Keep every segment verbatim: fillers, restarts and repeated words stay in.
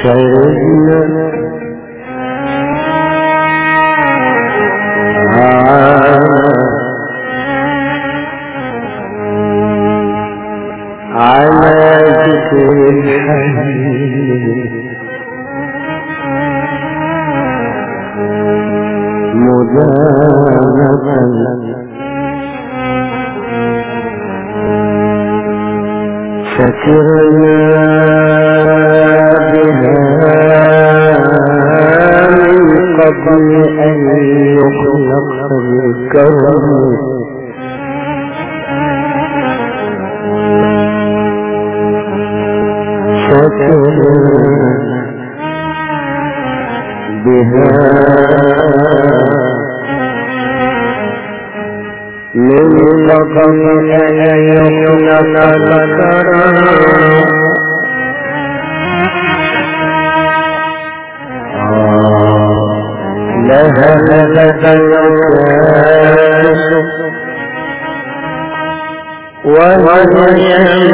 شهدنا على ذكر الحبيب مدانة فكرنا بها من قبل أن يخلق الكرم فكرنا بها من قبل أن يخلق الكرم لها الكاس وهي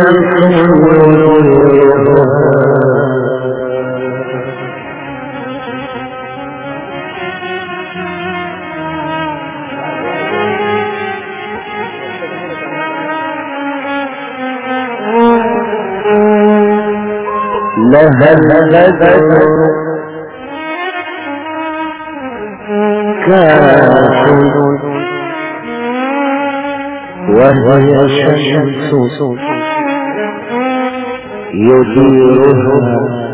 لها الكاس كاف وهي شمس يديرها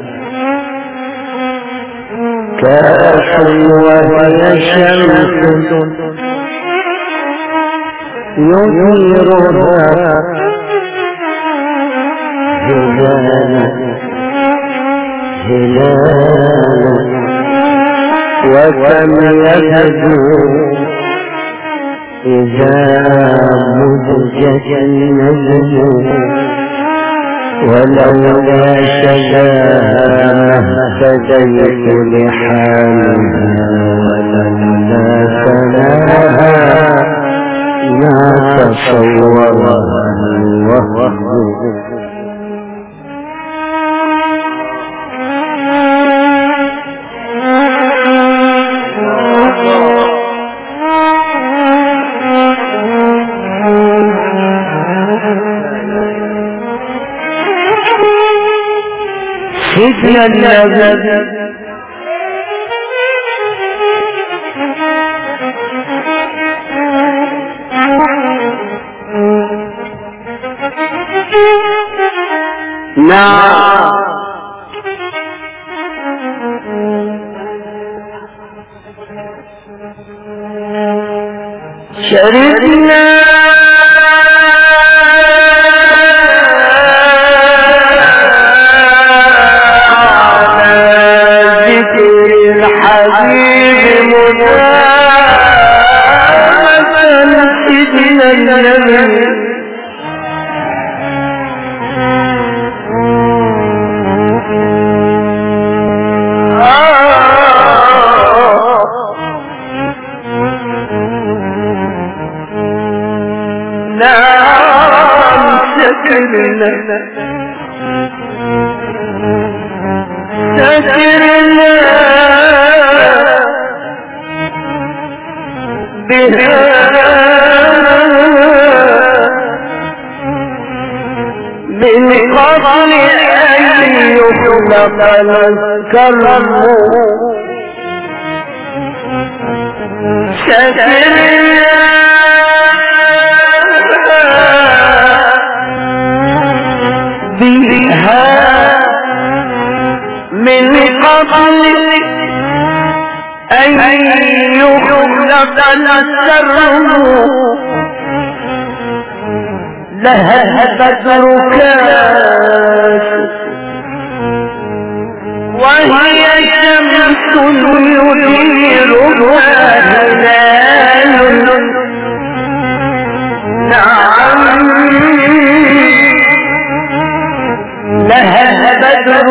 كاف وهي شمس يديرها هلالا هلالا وكم يبدو إذا مزجت النجم ولولا شجاها اهتديت لحالها ولولا ثناها ما تصورها الوهم سيدنا النبي نعم شربنا الحبيب مدامة سيدنا النبي نعم سكرنا سكرنا بها من قبل أن يخلق الكرم سكرنا بها من قبل أن يخلق الكرم لها البدر كاس وهي شمس يديرها هلال نعم لها البدر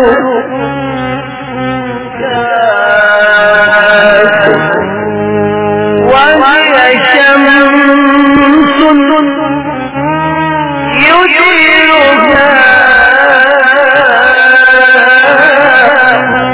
وهي شمس يديرها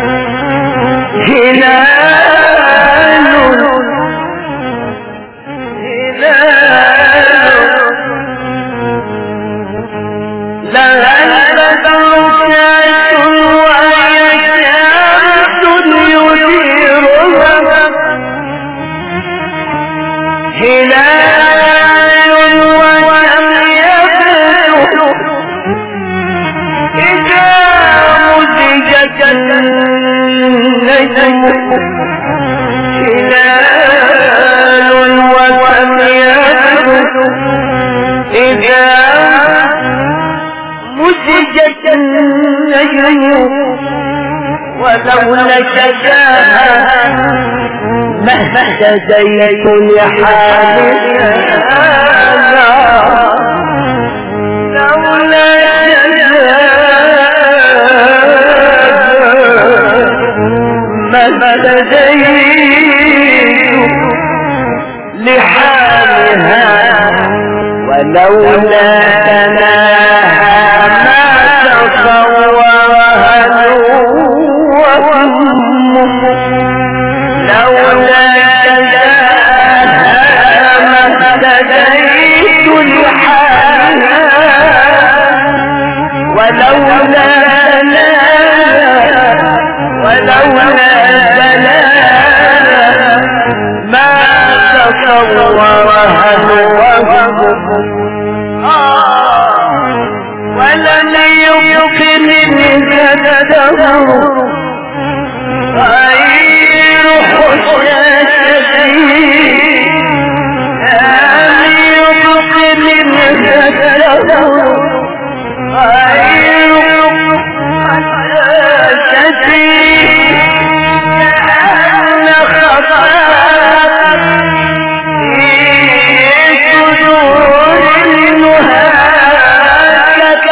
ولولا شجاعة ما اهتديت لحالك لولا ما اهتديت لحالها ولولا تناها ما تصورها لولا تناها ما اهتديت لحالها ولولا تناها ولولا تناها ما تصورها ولم يمكن الهدر غير حسنتي لم يمكن الهدر غير حسنتي كأن خطأت في صدور المهاجة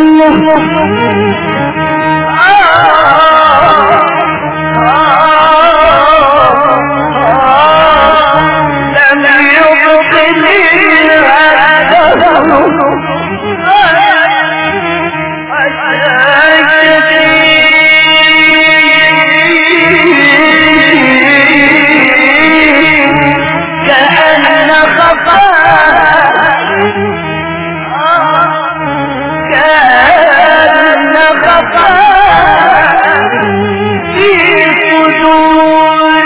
لم يبقل كأن خطأت كأن خطأت في صدور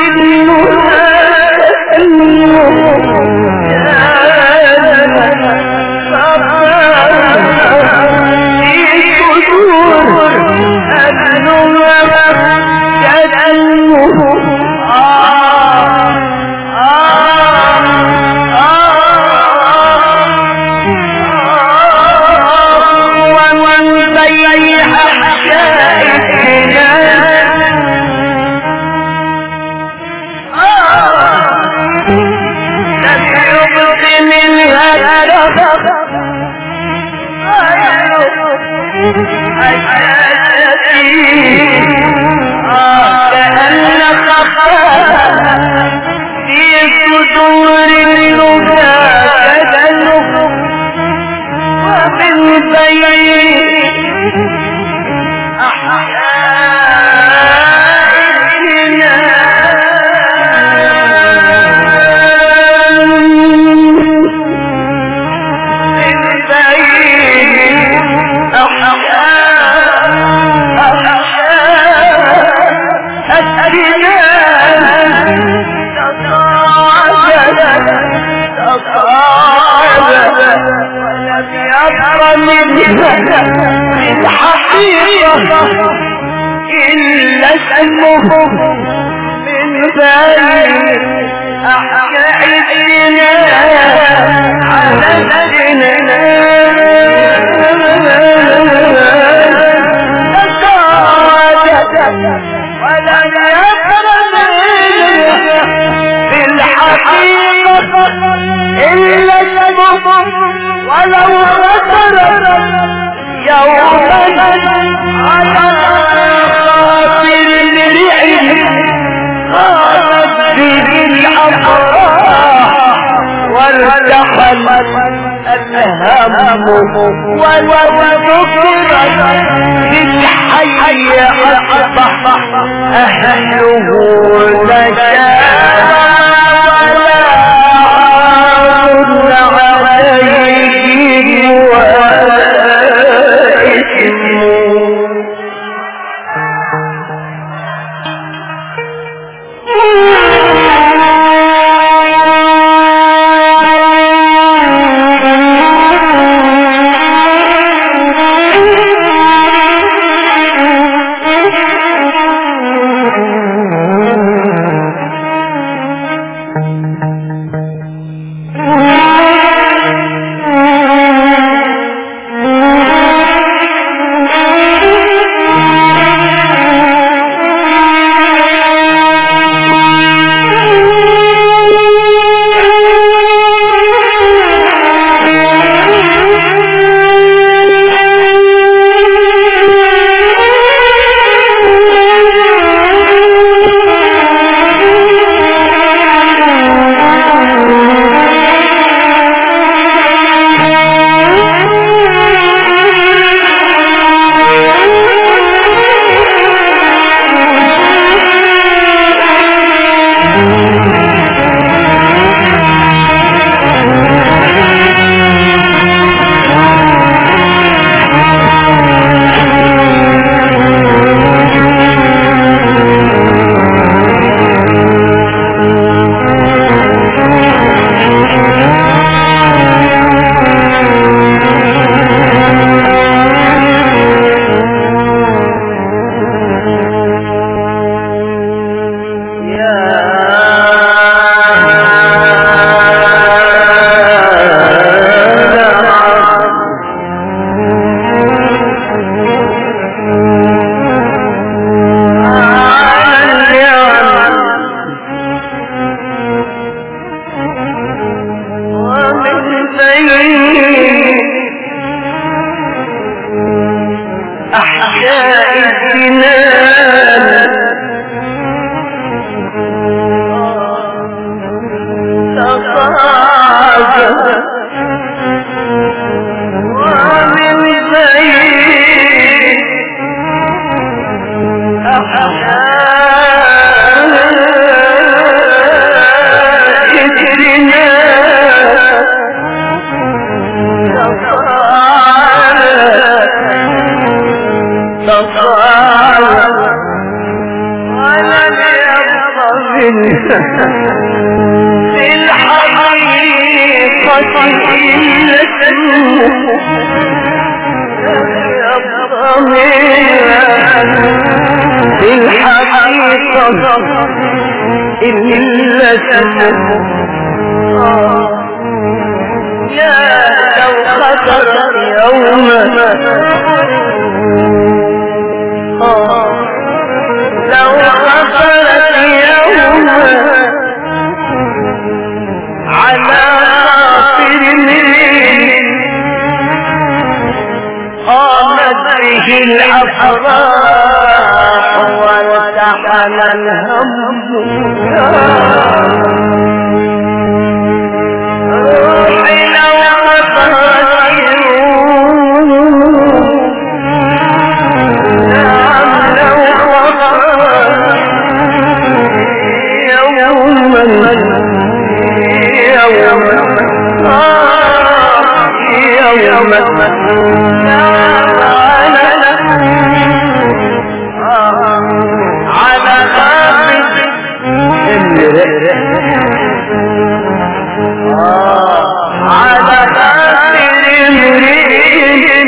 الحقيقة إلا اسمه من بين أحيائنا على سجننا ولم يقرب في الحقيقة إلا اسمه ولو ذكر يوما على خاطر امرئ قامت به الأفراح وارتحل الهم ولو ذكرت للحي أصبح أهله نجاة ولا عون عليه ولا الجنان تفاجأ ومن بعيد في الحقيقة إلا اسمه في الحقيقة إلا اسمه يا لو خسر يوما لو خسرت يوما على خاطر قامت به الأفراح وارتحل الهم روحي لو خسرت على خاطر على خاطر امرئ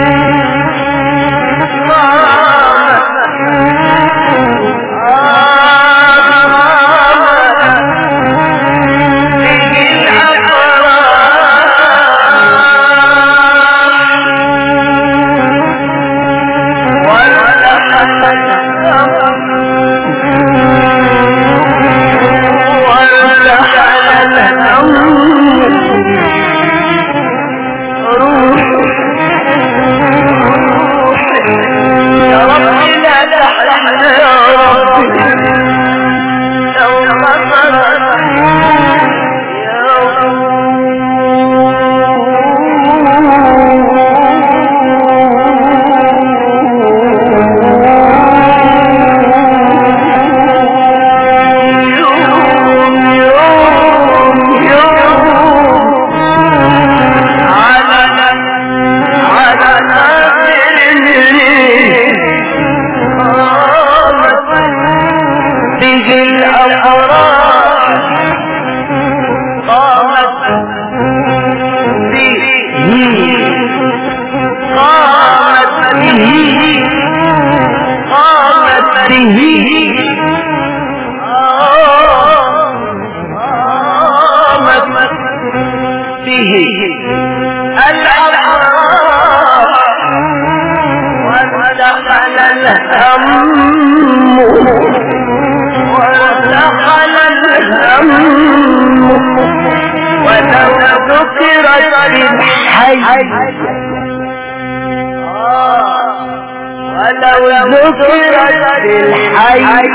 ولو ذكرت الحي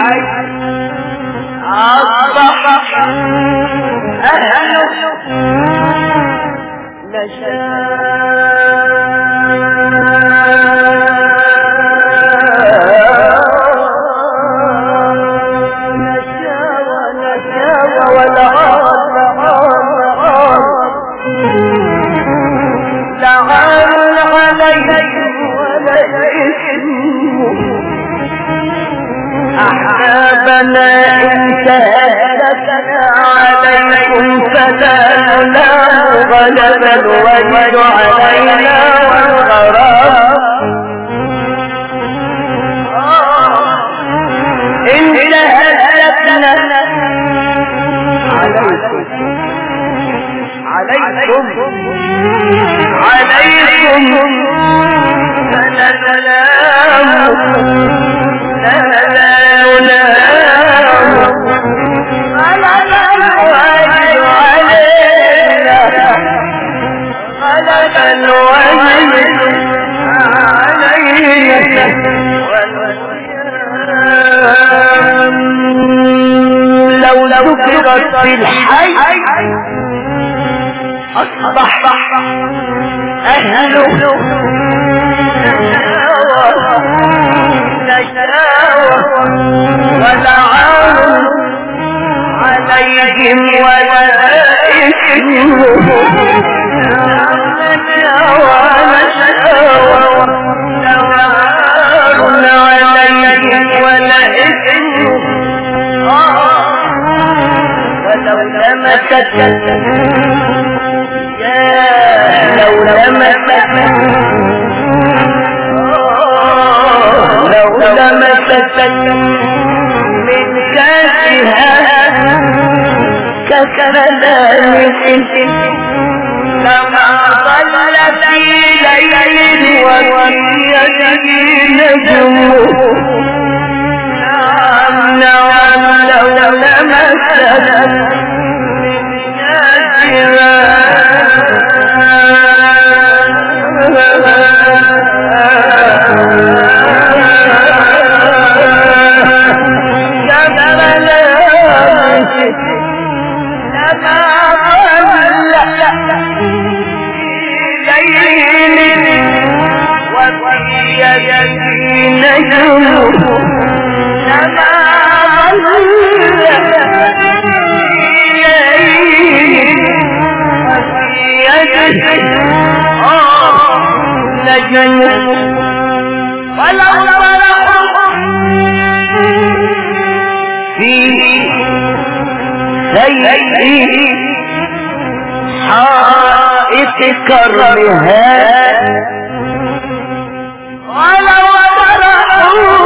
أصبح أهله أحبابنا انتهتنا عليكم فلا نلام غلب الوجد علينا والغرام انتهتنا عليكم عليكم عليكم فلا نلام لا لا غلب الوجد في الحي أصبح أهله نشاوة ولعان عليهم ولا إثم لمست يا لو لمست لو لمست من كاسها كسلامك لما ظل في ليل وفي يده نجم نعم نعم لو لمست حائط كرمها ولو برحوا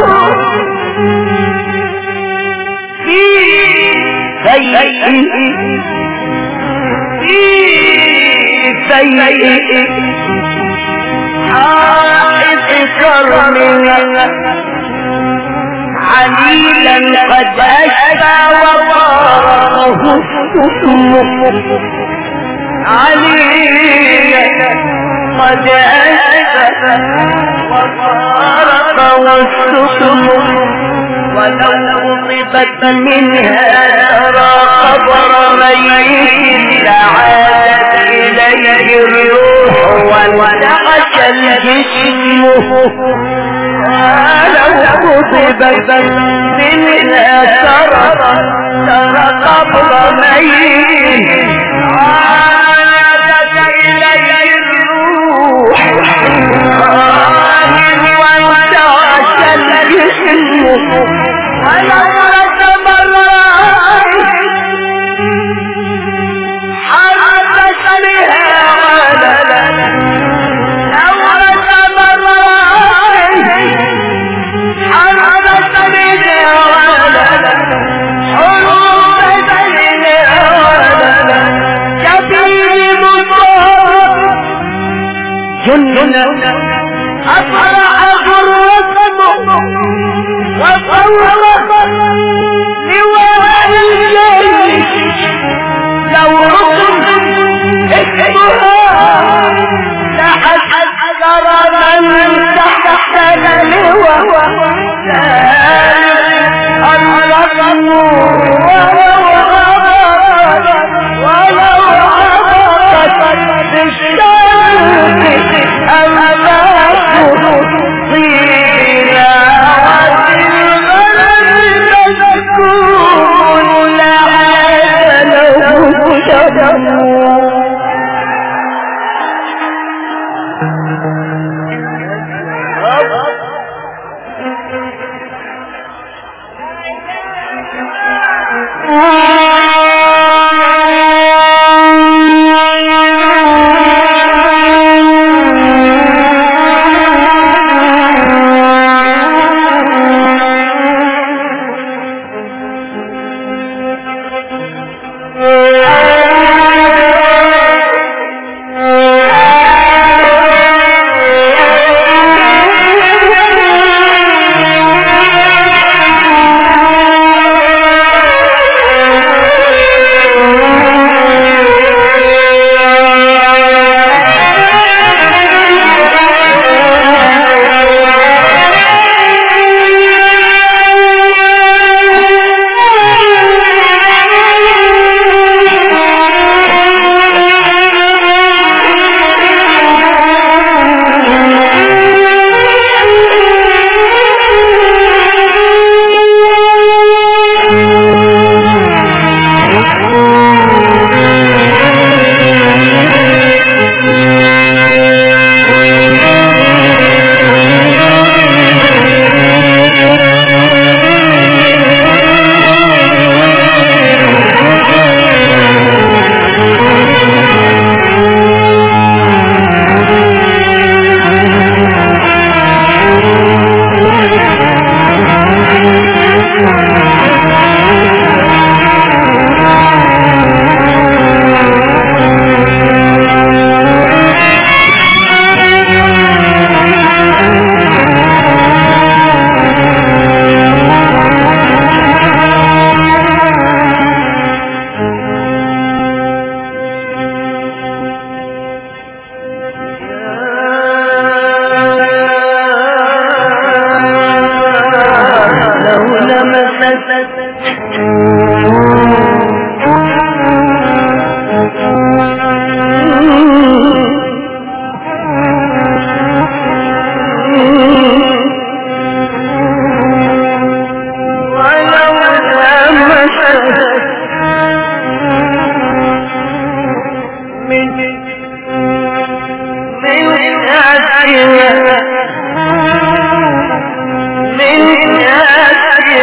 في سيء في سيء حائط كرمها عليلا قد أشفى وطاره عليلا قد أشفى وطارق والسكم ولو قطبت منها ترى قبر ميت لعادت إليه الروح وانتعش الجسم ولو قطبت منها ترى ترى قبر ميت عادت إليه الروح وانتعش الجسم ولو رسم الله حرس بها ولدا لو رسم الله حرس بها ولدا حرس بها ولدا كبير مصاب جنة أفرعه الرسم وصوّرت لواء الجيش لو رسم اسمها لحذر من تحت اللواء الرسم ولو عبرت بالشمس أمامك طيلا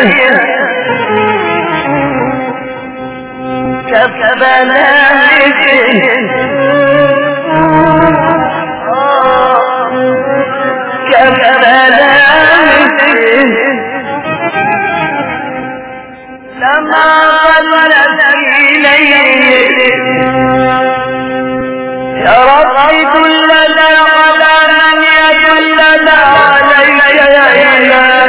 كفبلالك كفبلالك لما ظلت إليه يا رب دلنا على من يدلنا عليك يا إله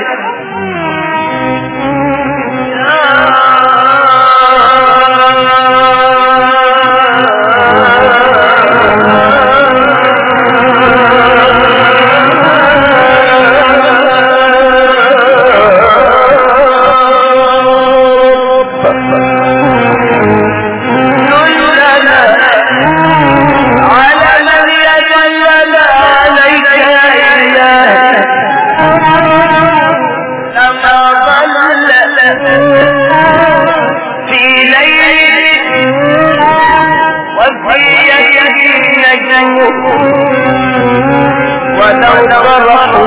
ولو فرحوا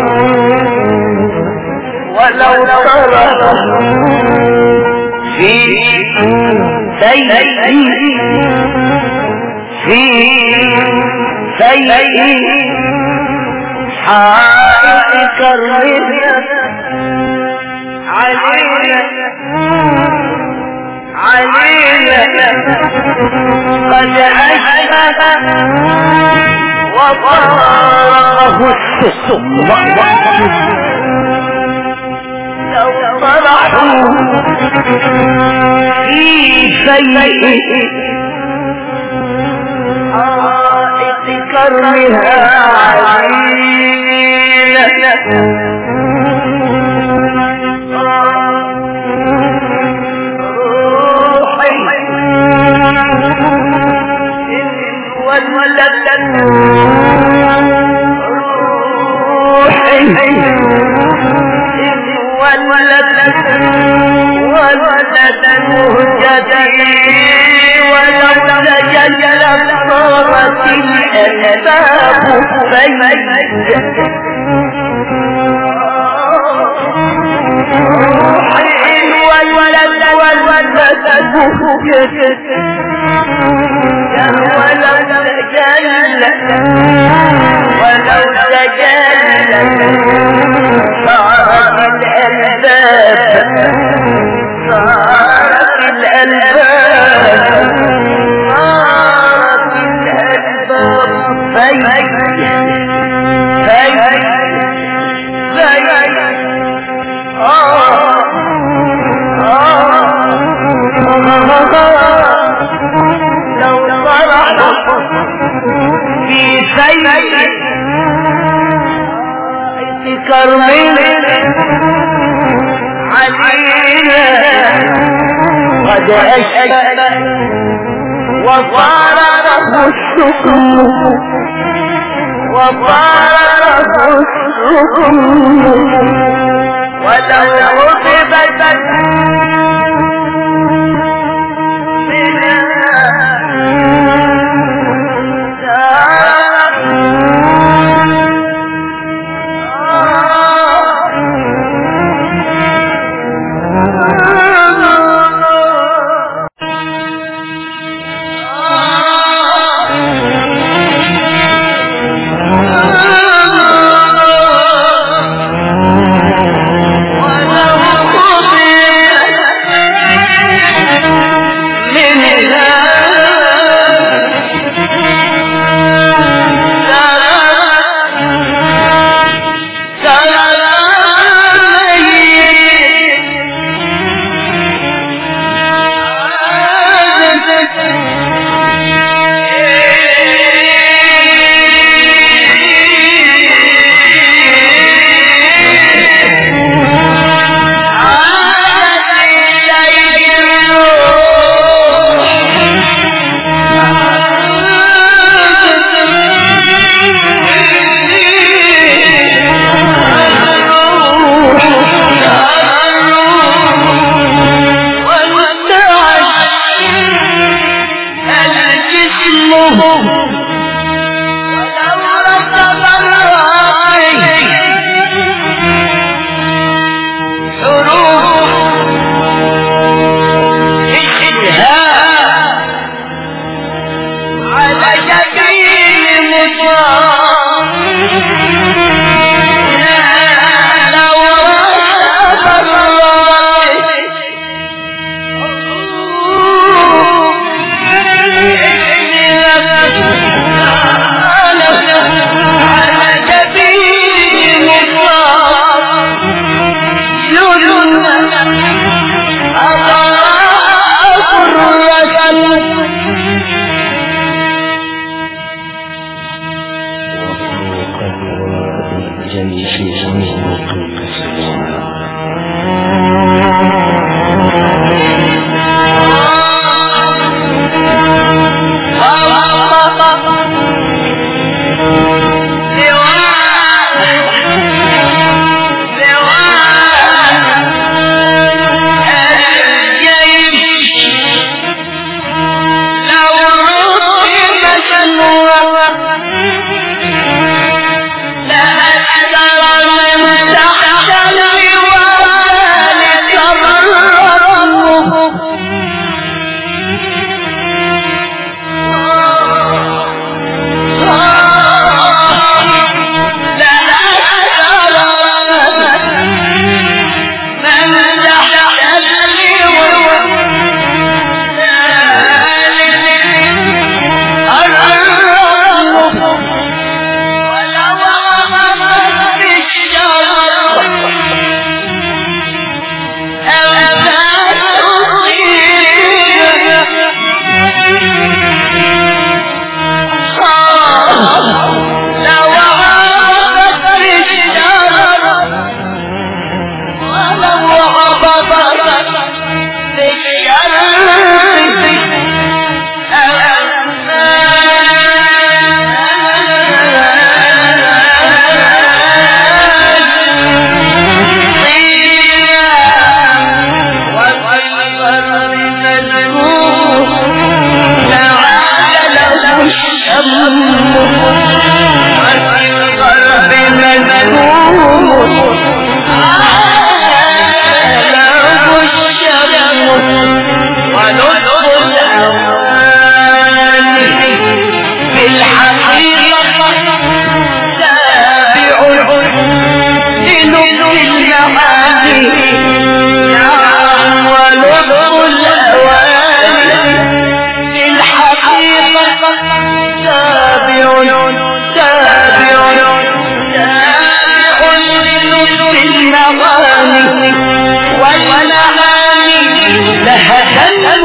ولو فرحوا في سيئ في سيئ حائط الرزق علينا علينا قد أشهد وطاره السوء لو طرحوا في سيئ حائط كرمها علينا ولد مهجتي ولو تجلت صارت الأسباب فيميت روحي والولد والولد مهجتي ولو تجلت ولو تجلت صارت الأسباب صارت الألباب صارت الألباب فيك فيك فيك آه لو فرحت في سيء كرمنا علينا قد أشهد وطاره السكن وطاره السكن ولو عذبت ولو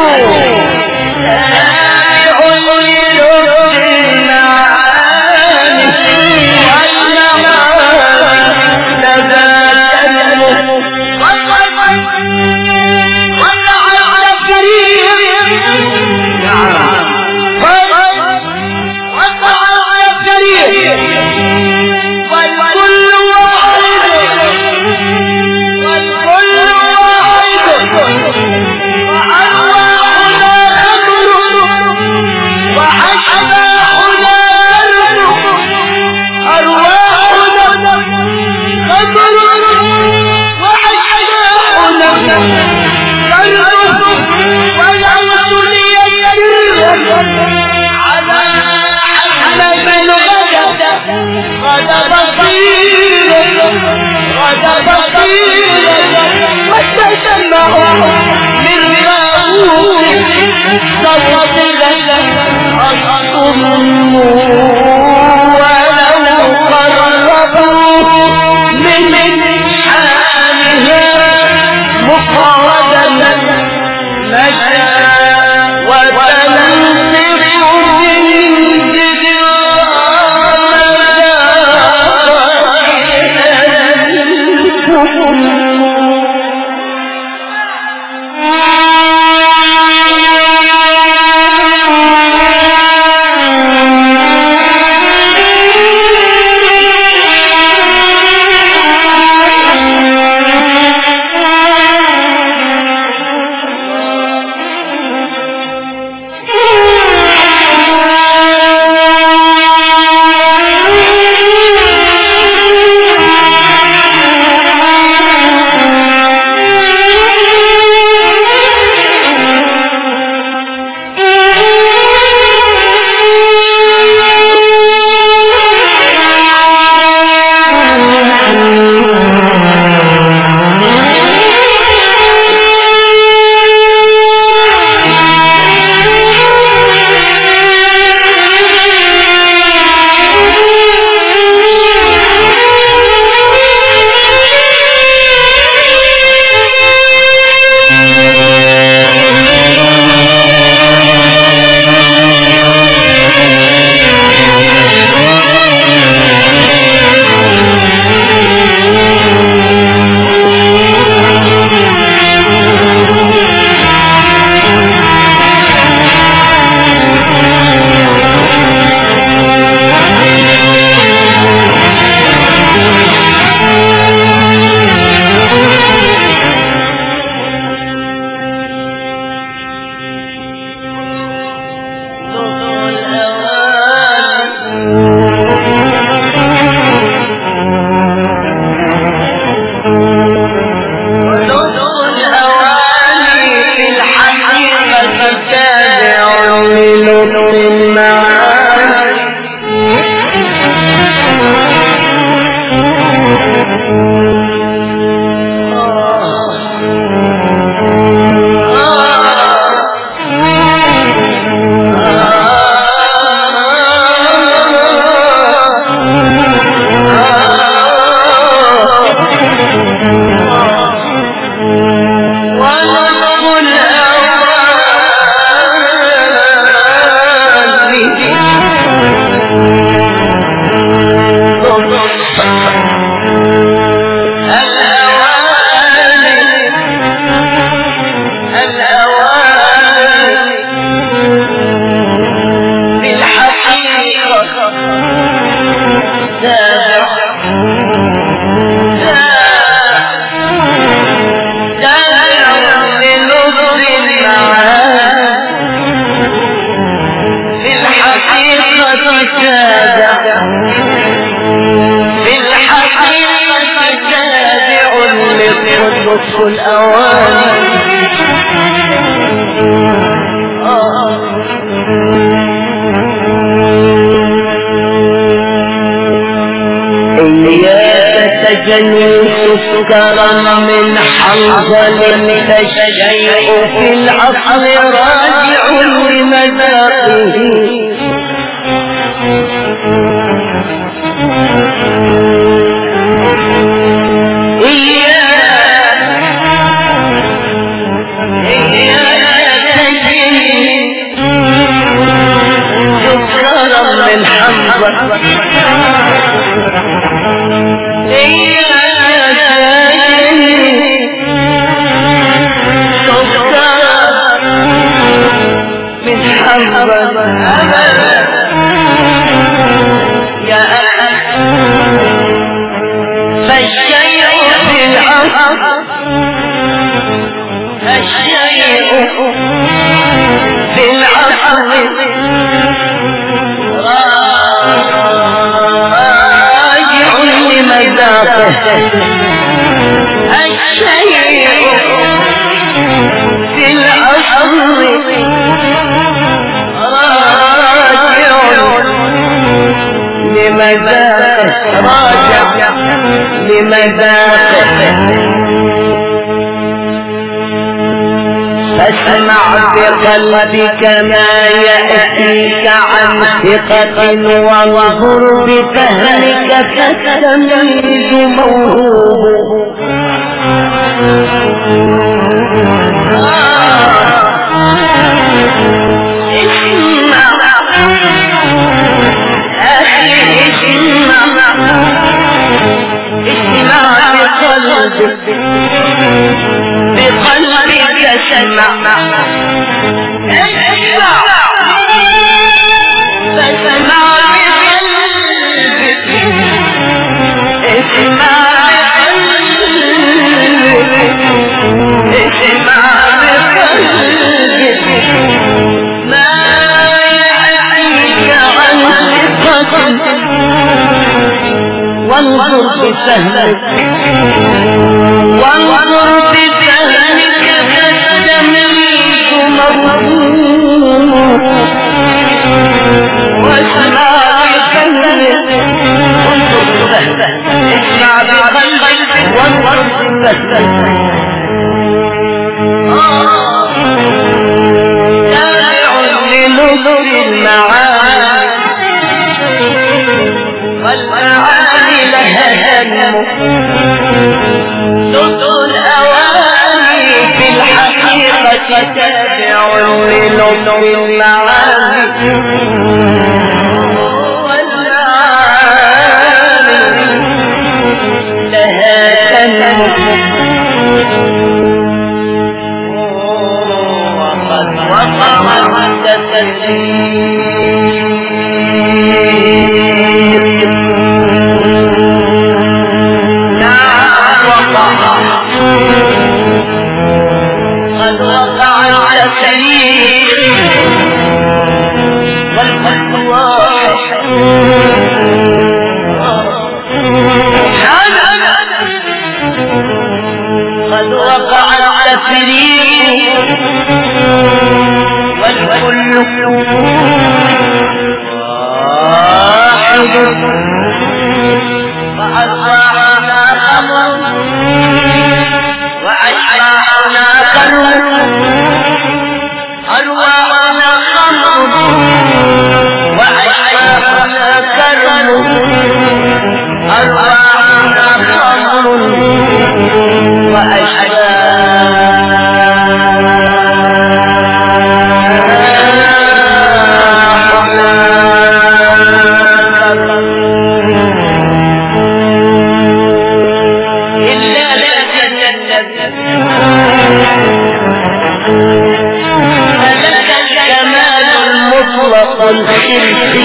لطف الأوان إياك تجني سكرا من حنظل فالشيء في العقل راجع لمذاقه إياك فاسمع بقلبك ما يأتيك عن ثقة وانظر بفهمك فتميز موهوب. بقلبك اسمع اسمع فاسمع بقلبك اسمع بقلبك اسمع بقلبك ما يأتيك عن ثقة وانظر بفهمك وانظر بفهمك فتميز موهوب. واسمع بفهمك وانظر بفهمك اسمع بقلبك وانظر بفهمك تابع لنظر المعاني والمعاني لها هم صوت الأواني في الحقيقة تابع لنظر المعاني والمعاني لها هم وقد وقعت تسليم قد وقع التسليم والقلب واحد قد وقع التسليم والكل واحد فأصبحنا خمر وأشباحنا قلب أرواحنا خمر وأشباحنا قلب أرواحنا خمر فلك الكمال المطلق الخلقي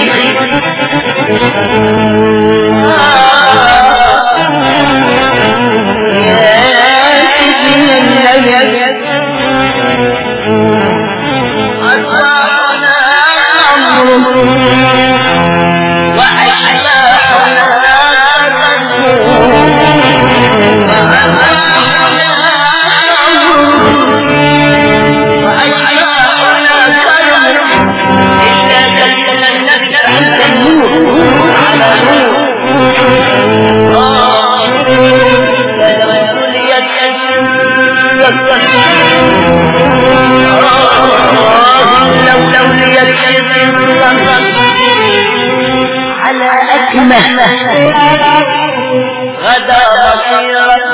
يا سيدنا النبي أصبحنا أمر وأشباحنا على أكمه غدا بصيرة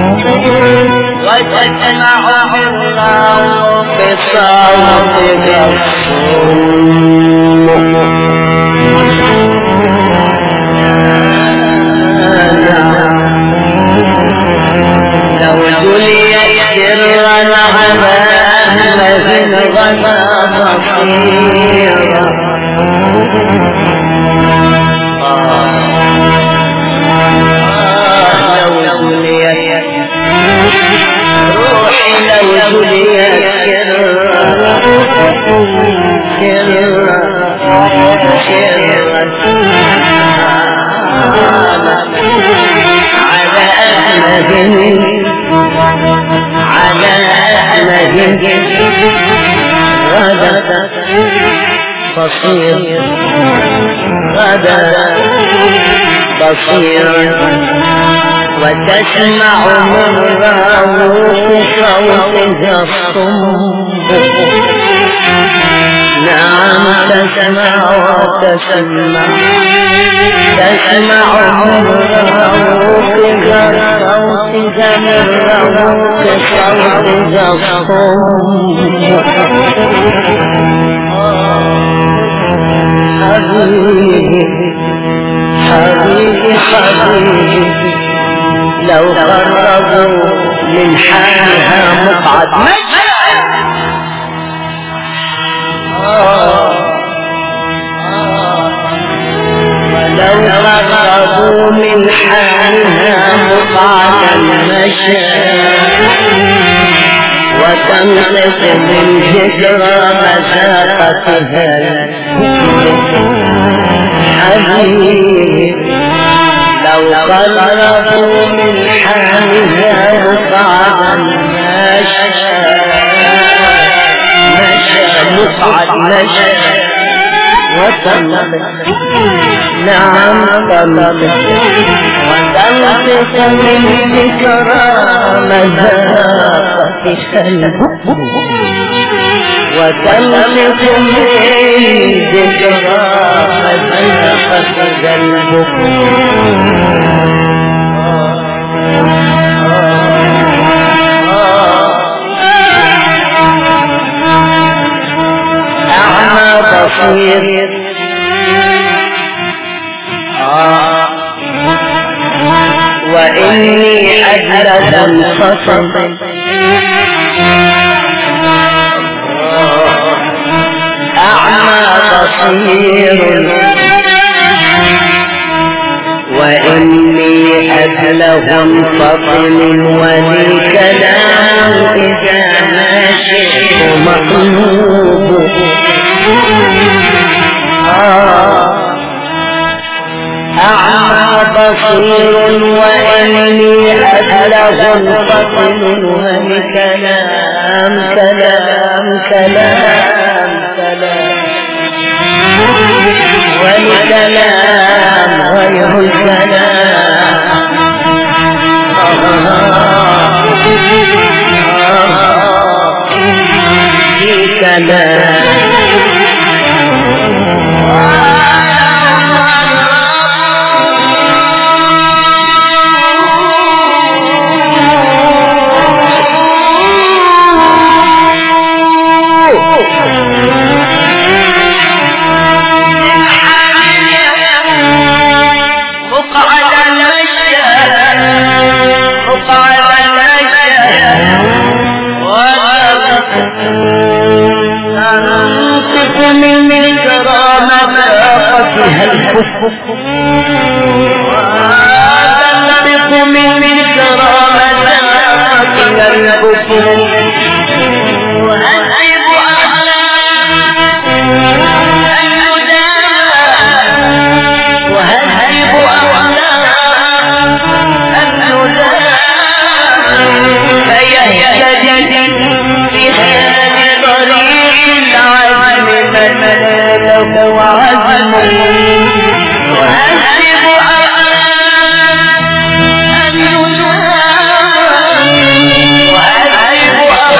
وتسمع الله بصوتك لو جليت سرا على أهله غدا بصيرة روحي لو جليت سرا سرا على أهله على أهله غدا بصير غدا بصيرا وتسمع من راوح صوتها الصم نعم تسمع وتسمع تسمع مره كصوت زمره كصوت زقوم حبيبي حبيبي حبيبي لو قربوا من حالها مقعد ولو قربوا من حالها مقعدا مشى وتنقص من ذكرى مساقتها حبيبي لو قربوا من حالها مقعدا مشى مشى مقعد مشى وتنقص نعم تنقص وتنقص من ذكرى مذاقتها وتنقص من ذكرى مذاقتها أعمى بصير آه وإني أجلد الخصم أعمى بصير وإني أبلغ فطن ولي كلام إذا ما شئت مطلوب أعمى بصير وإني أبلغ فطن ولي كلام كلام كلام كلام والكلام غير الكلام في كلام وتنطق من كرامتها الكفر وأجب أحلام الندى وهذب أحلام الندى فيهتدي في هذا طريق العزم من له عزم وهذب أحلام الندى وهذب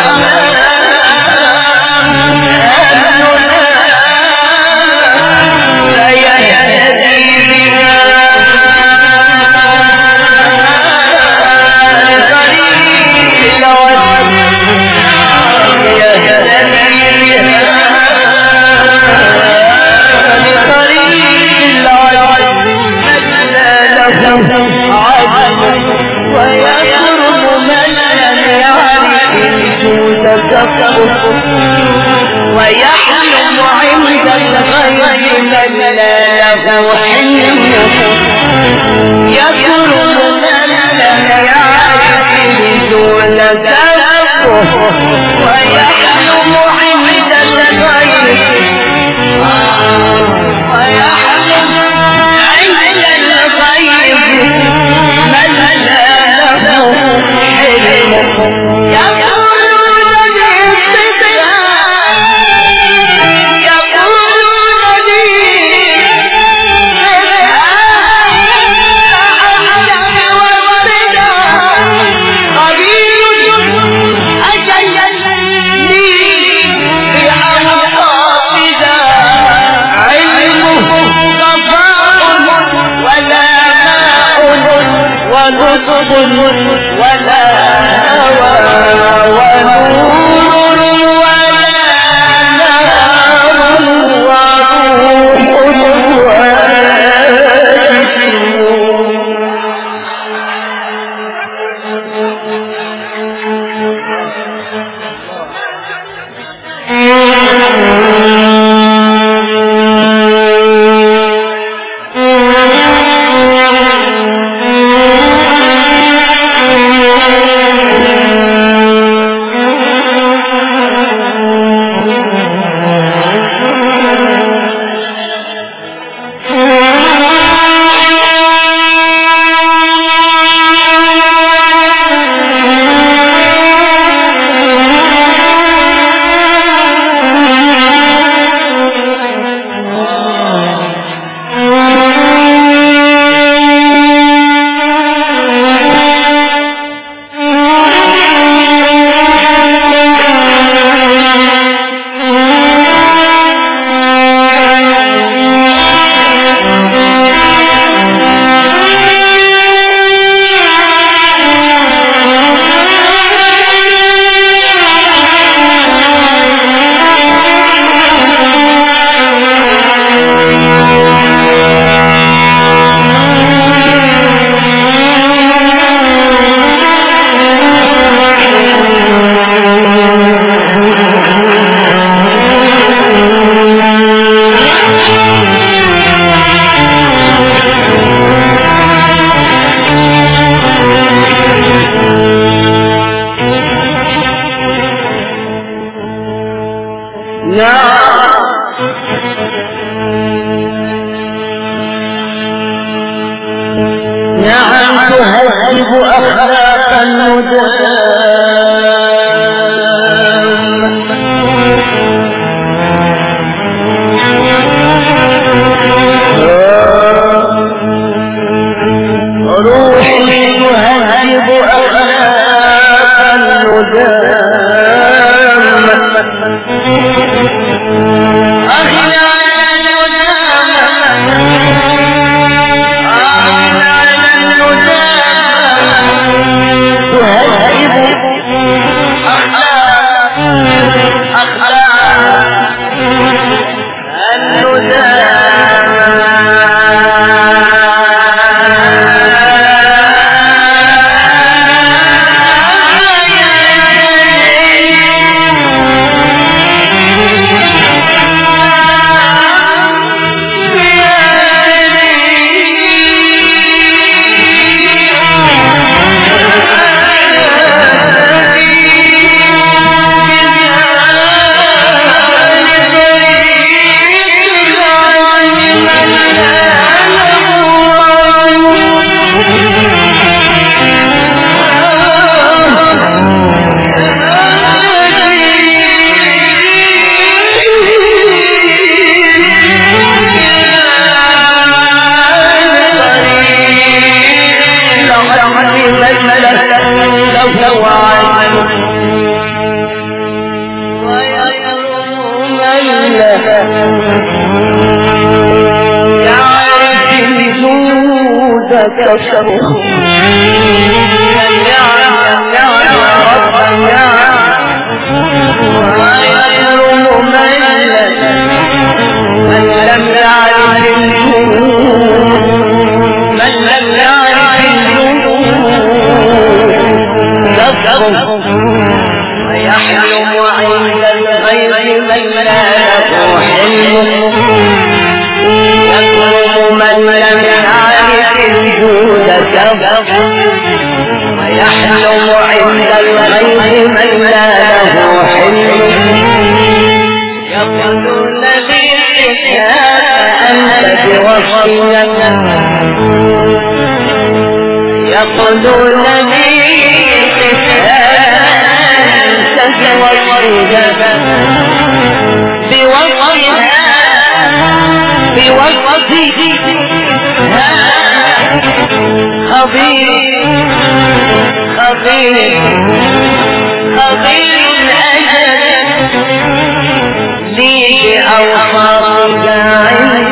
أحلام الندى فيهتدي بها لطريق العزم يهتدي بها ويقرب من لم يعرف الجود تفقه ويحلم عند الغير من لا له حلم يقرب من لم يعرف الجود تفقه ويحلم عند الغير ويحلم عند الغير من لا له حلم يقولون لي يقولون لي قبيل أجل نعم تهذب أخلاق الندام روحي تهذب أخلاق الندام أخلاق كشره ويحرم ميلا من لم يعرف الجود من لم يعرف الجود كفره ويحلم عند الغير من لا له حلم يكرم من لم يعرف الجود كفر ويحلم عند الغير من لا له حلم يقولون لي أنت بوصية يقولون لي أنت بوصية بوصيها بوصيها خبير خبير خبير الأجل لي بأوصاف داعي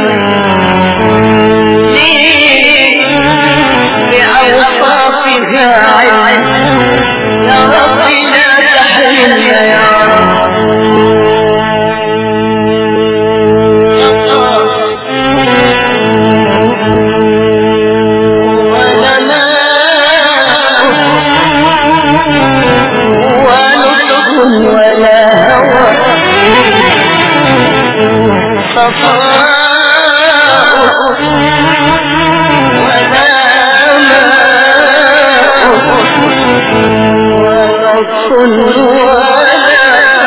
لي بأوصاف داعي يا ربي لا تحرمنا يا رب ولا هوى صفاء ولا ماء ولا صلو ولا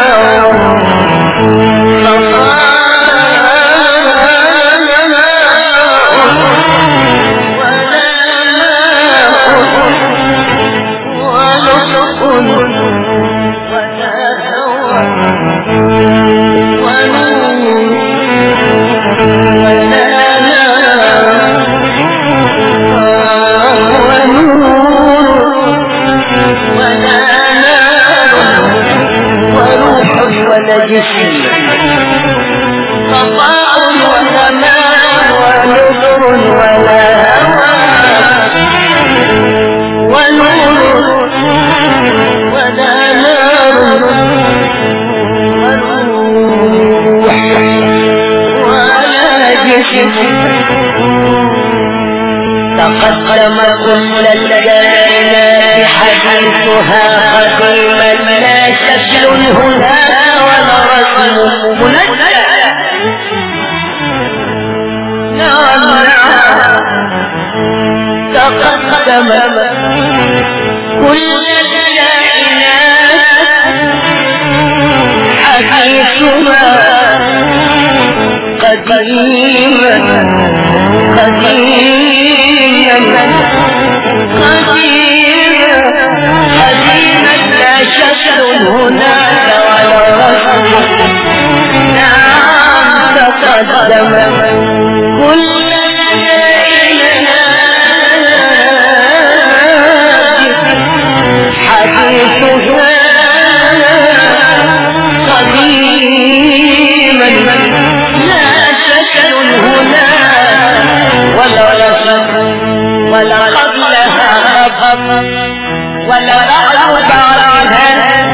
جسم صفاء وسماء ونذر ولا هوى ونور ولا نار وروح ولا جسم تقدم كل الكائنات حديثها قديما لا شكل هنا ولا رسم منجى نعم نعم تقدم كل الكائنات حديثها قديما قديما قديما قديما لا شك هناك ولا رسم نعم تقدم كل حديثها قديما لا شك هنا ولا رسم ولا قبلها خبر ولا رأس بعدها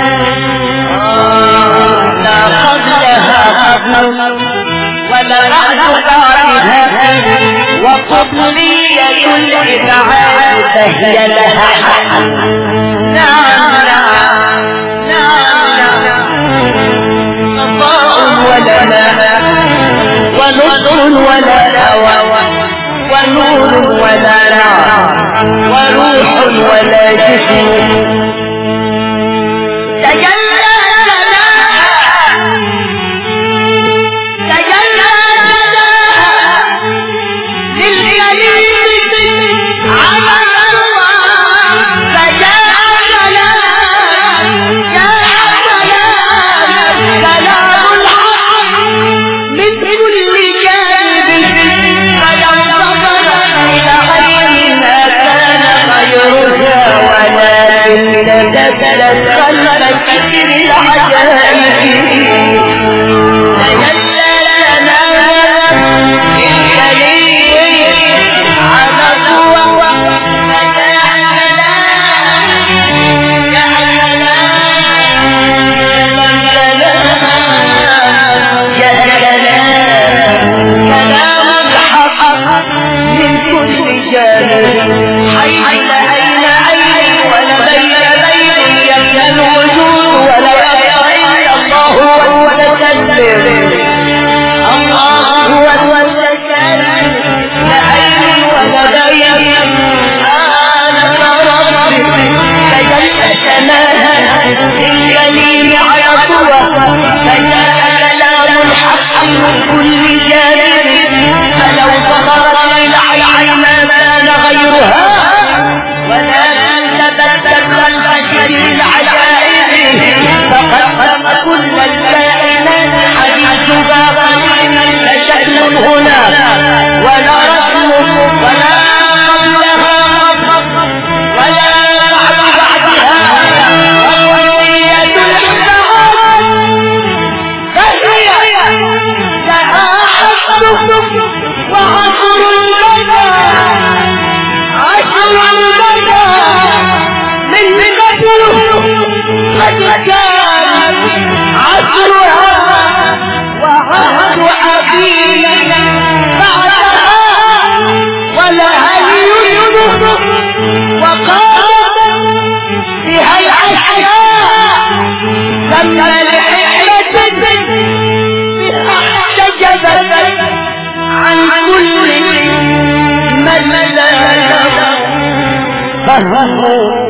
لا قبلها خبر ولا رأس بعدها وقبلية الإبعاد فهي لها حق نعم نعم نعم صفاء ولا ماء ولطف ولا هوى ونور ولا نار وروح ولا جسم تجلى تجلى للجليل على الله فجاء سلام جاء سلام كلام الحق من كل جانب فينتصر إلى غير ما كان غيرها ولكن تبدلت خلف كثير العجائب تجلى لنا للجليل على القوة فجاء سلام جاء سلام جاء سلام كلام الحق من كل جانب حيث أين أين ولا بين بين يبنى الوجود ولا يبقى إلا الله هو المتكلم الله هو المتكلم لا أين ولا بين أنا ربي تجلى سماها للجليل على طوى فجاء كلام الحق من كل جانب فلو ظهر من العين ما كان غيرها ولكن تبدل البشر العجائب فقدم كل الكائنات حديثها قديما فشأن هنا ولا رسم ولا قبلها ولا بعد بعدها وقضية الإبعاد فهي لها حق وعصر البدى عصر البدى من قبله قد كان عصرها وعهد حبيبنا بعدها ولها اليسر وقامت بها الأشياء ثم لحكمة بها احتجبت عن كل من لا فهموا